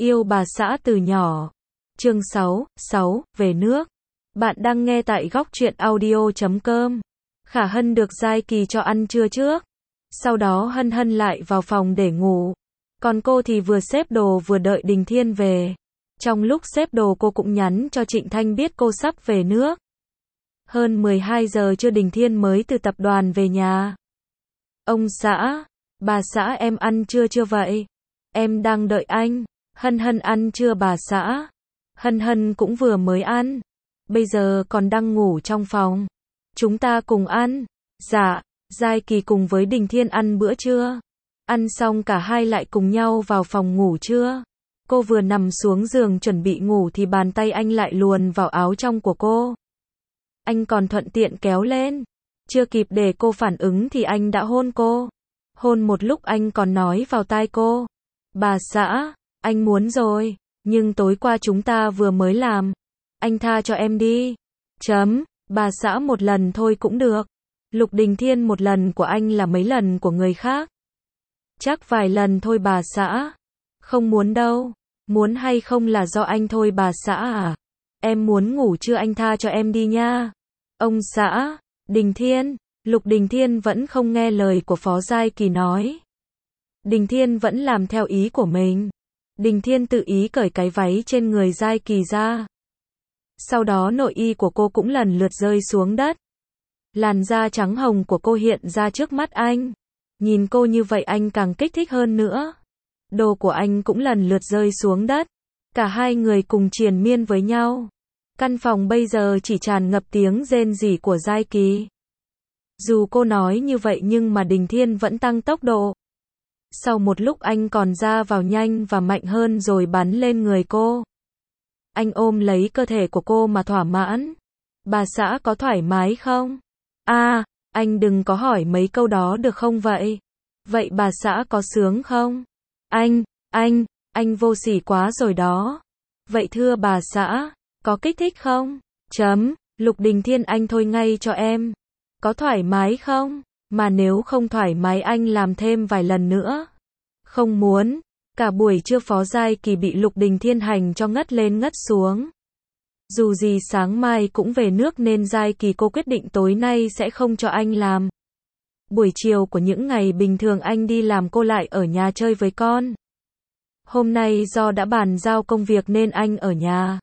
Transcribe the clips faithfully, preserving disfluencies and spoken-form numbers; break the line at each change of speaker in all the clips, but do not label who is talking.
Yêu bà xã từ nhỏ. Chương sáu, sáu, về nước. Bạn đang nghe tại góc truyện audio chấm com. Khả Hân được Giai Kỳ cho ăn trưa trước. Sau đó Hân Hân lại vào phòng để ngủ. Còn cô thì vừa xếp đồ vừa đợi Đình Thiên về. Trong lúc xếp đồ cô cũng nhắn cho Trịnh Thanh biết cô sắp về nước. Hơn mười hai giờ trưa Đình Thiên mới từ tập đoàn về nhà. Ông xã, bà xã em ăn trưa chưa vậy? Em đang đợi anh. Hân Hân ăn trưa bà xã. Hân Hân cũng vừa mới ăn. Bây giờ còn đang ngủ trong phòng. Chúng ta cùng ăn. Dạ, Giai Kỳ cùng với Đình Thiên ăn bữa trưa. Ăn xong cả hai lại cùng nhau vào phòng ngủ trưa. Cô vừa nằm xuống giường chuẩn bị ngủ thì bàn tay anh lại luồn vào áo trong của cô. Anh còn thuận tiện kéo lên. Chưa kịp để cô phản ứng thì anh đã hôn cô. Hôn một lúc anh còn nói vào tai cô. Bà xã, anh muốn rồi, nhưng tối qua chúng ta vừa mới làm. Anh tha cho em đi. Chấm, bà xã một lần thôi cũng được. Lục Đình Thiên một lần của anh là mấy lần của người khác. Chắc vài lần thôi bà xã. Không muốn đâu. Muốn hay không là do anh thôi bà xã à. Em muốn ngủ chưa anh tha cho em đi nha. Ông xã, Đình Thiên, Lục Đình Thiên vẫn không nghe lời của Phó Giai Kỳ nói. Đình Thiên vẫn làm theo ý của mình. Đình Thiên tự ý cởi cái váy trên người Giai Kỳ ra. Sau đó nội y của cô cũng lần lượt rơi xuống đất. Làn da trắng hồng của cô hiện ra trước mắt anh. Nhìn cô như vậy anh càng kích thích hơn nữa. Đồ của anh cũng lần lượt rơi xuống đất. Cả hai người cùng triền miên với nhau. Căn phòng bây giờ chỉ tràn ngập tiếng rên rỉ của Giai Kỳ. Dù cô nói như vậy nhưng mà Đình Thiên vẫn tăng tốc độ. Sau một lúc anh còn ra vào nhanh và mạnh hơn rồi bắn lên người cô. Anh ôm lấy cơ thể của cô mà thỏa mãn. Bà xã có thoải mái không? À, anh đừng có hỏi mấy câu đó được không vậy? Vậy bà xã có sướng không? Anh, anh, anh vô sỉ quá rồi đó. Vậy thưa bà xã, có kích thích không? Chấm, Lục Đình Thiên anh thôi ngay cho em. Có thoải mái không? Mà nếu không thoải mái anh làm thêm vài lần nữa. Không muốn. Cả buổi trưa Phó Giai Kỳ bị Lục Đình Thiên hành cho ngất lên ngất xuống. Dù gì sáng mai cũng về nước nên Giai Kỳ cô quyết định tối nay sẽ không cho anh làm. Buổi chiều của những ngày bình thường anh đi làm cô lại ở nhà chơi với con. Hôm nay do đã bàn giao công việc nên anh ở nhà.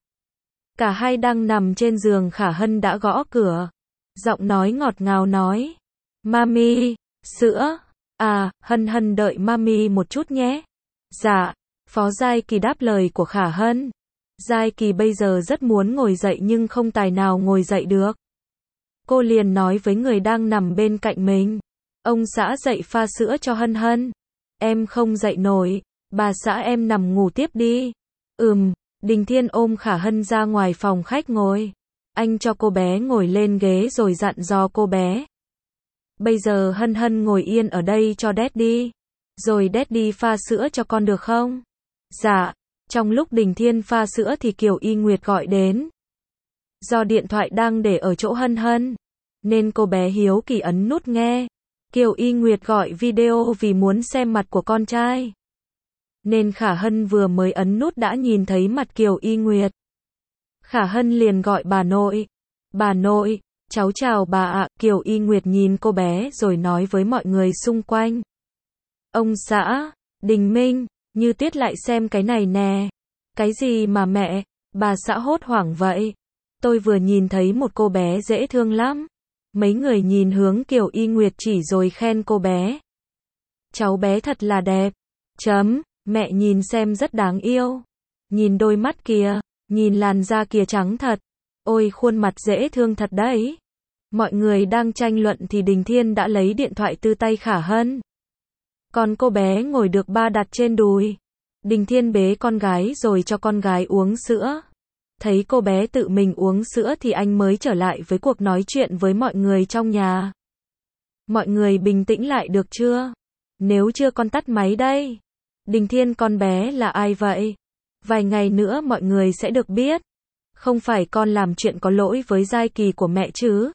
Cả hai đang nằm trên giường Khả Hân đã gõ cửa. Giọng nói ngọt ngào nói. Mami, sữa. À, Hân Hân đợi Mami một chút nhé. Dạ, Phó Giai Kỳ đáp lời của Khả Hân. Giai Kỳ bây giờ rất muốn ngồi dậy nhưng không tài nào ngồi dậy được. Cô liền nói với người đang nằm bên cạnh mình. Ông xã dậy pha sữa cho Hân Hân. Em không dậy nổi, bà xã em nằm ngủ tiếp đi. Ừm, Đình Thiên ôm Khả Hân ra ngoài phòng khách ngồi. Anh cho cô bé ngồi lên ghế rồi dặn dò cô bé. Bây giờ Hân Hân ngồi yên ở đây cho Daddy. Rồi Daddy pha sữa cho con được không? Dạ. Trong lúc Đình Thiên pha sữa thì Kiều Y Nguyệt gọi đến. Do điện thoại đang để ở chỗ Hân Hân, nên cô bé hiếu kỳ ấn nút nghe. Kiều Y Nguyệt gọi video vì muốn xem mặt của con trai. Nên Khả Hân vừa mới ấn nút đã nhìn thấy mặt Kiều Y Nguyệt. Khả Hân liền gọi bà nội. Bà nội, cháu chào bà ạ. Kiều Y Nguyệt nhìn cô bé rồi nói với mọi người xung quanh. Ông xã, Đình Minh, Như Tuyết lại xem cái này nè. Cái gì mà mẹ, bà xã hốt hoảng vậy? Tôi vừa nhìn thấy một cô bé dễ thương lắm. Mấy người nhìn hướng Kiều Y Nguyệt chỉ rồi khen cô bé. Cháu bé thật là đẹp. Chấm, mẹ nhìn xem rất đáng yêu. Nhìn đôi mắt kìa, nhìn làn da kìa trắng thật. Ôi khuôn mặt dễ thương thật đấy. Mọi người đang tranh luận thì Đình Thiên đã lấy điện thoại từ tay Khả Hân. Còn cô bé ngồi được ba đặt trên đùi. Đình Thiên bế con gái rồi cho con gái uống sữa. Thấy cô bé tự mình uống sữa thì anh mới trở lại với cuộc nói chuyện với mọi người trong nhà. Mọi người bình tĩnh lại được chưa? Nếu chưa con tắt máy đây. Đình Thiên con bé là ai vậy? Vài ngày nữa mọi người sẽ được biết. Không phải con làm chuyện có lỗi với Giai Kỳ của mẹ chứ?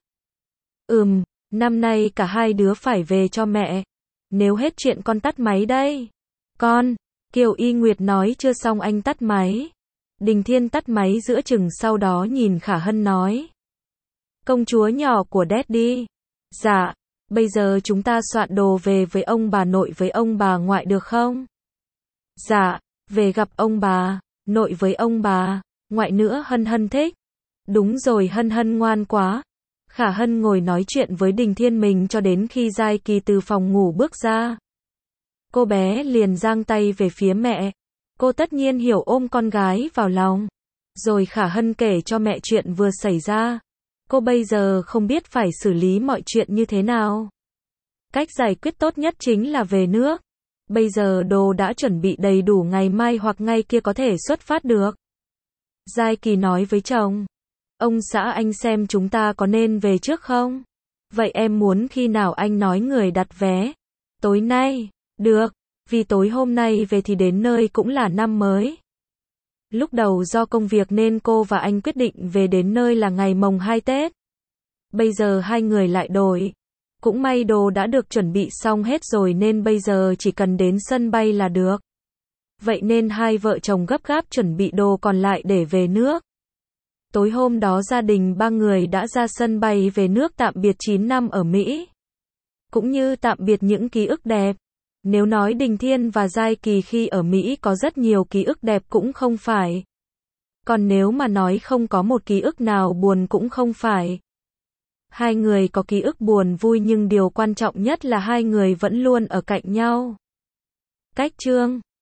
Ừm, năm nay cả hai đứa phải về cho mẹ. Nếu hết chuyện con tắt máy đây. Con, Kiều Y Nguyệt nói chưa xong anh tắt máy. Đình Thiên tắt máy giữa chừng sau đó nhìn Khả Hân nói. Công chúa nhỏ của Daddy. Dạ, bây giờ chúng ta soạn đồ về với ông bà nội với ông bà ngoại được không? Dạ, về gặp ông bà, nội với ông bà, ngoại nữa Hân Hân thích. Đúng rồi Hân Hân ngoan quá. Khả Hân ngồi nói chuyện với Đình Thiên mình cho đến khi Giai Kỳ từ phòng ngủ bước ra. Cô bé liền giang tay về phía mẹ. Cô tất nhiên hiểu ôm con gái vào lòng. Rồi Khả Hân kể cho mẹ chuyện vừa xảy ra. Cô bây giờ không biết phải xử lý mọi chuyện như thế nào. Cách giải quyết tốt nhất chính là về nước. Bây giờ đồ đã chuẩn bị đầy đủ ngày mai hoặc ngày kia có thể xuất phát được. Giai Kỳ nói với chồng. Ông xã anh xem chúng ta có nên về trước không? Vậy em muốn khi nào anh nói người đặt vé? Tối nay. Được. Vì tối hôm nay về thì đến nơi cũng là năm mới. Lúc đầu do công việc nên cô và anh quyết định về đến nơi là ngày mồng hai Tết. Bây giờ hai người lại đổi. Cũng may đồ đã được chuẩn bị xong hết rồi nên bây giờ chỉ cần đến sân bay là được. Vậy nên hai vợ chồng gấp gáp chuẩn bị đồ còn lại để về nước. Tối hôm đó gia đình ba người đã ra sân bay về nước tạm biệt chín năm ở Mỹ. Cũng như tạm biệt những ký ức đẹp. Nếu nói Đình Thiên và Giai Kỳ khi ở Mỹ có rất nhiều ký ức đẹp cũng không phải. Còn nếu mà nói không có một ký ức nào buồn cũng không phải. Hai người có ký ức buồn vui nhưng điều quan trọng nhất là hai người vẫn luôn ở cạnh nhau. Cách chương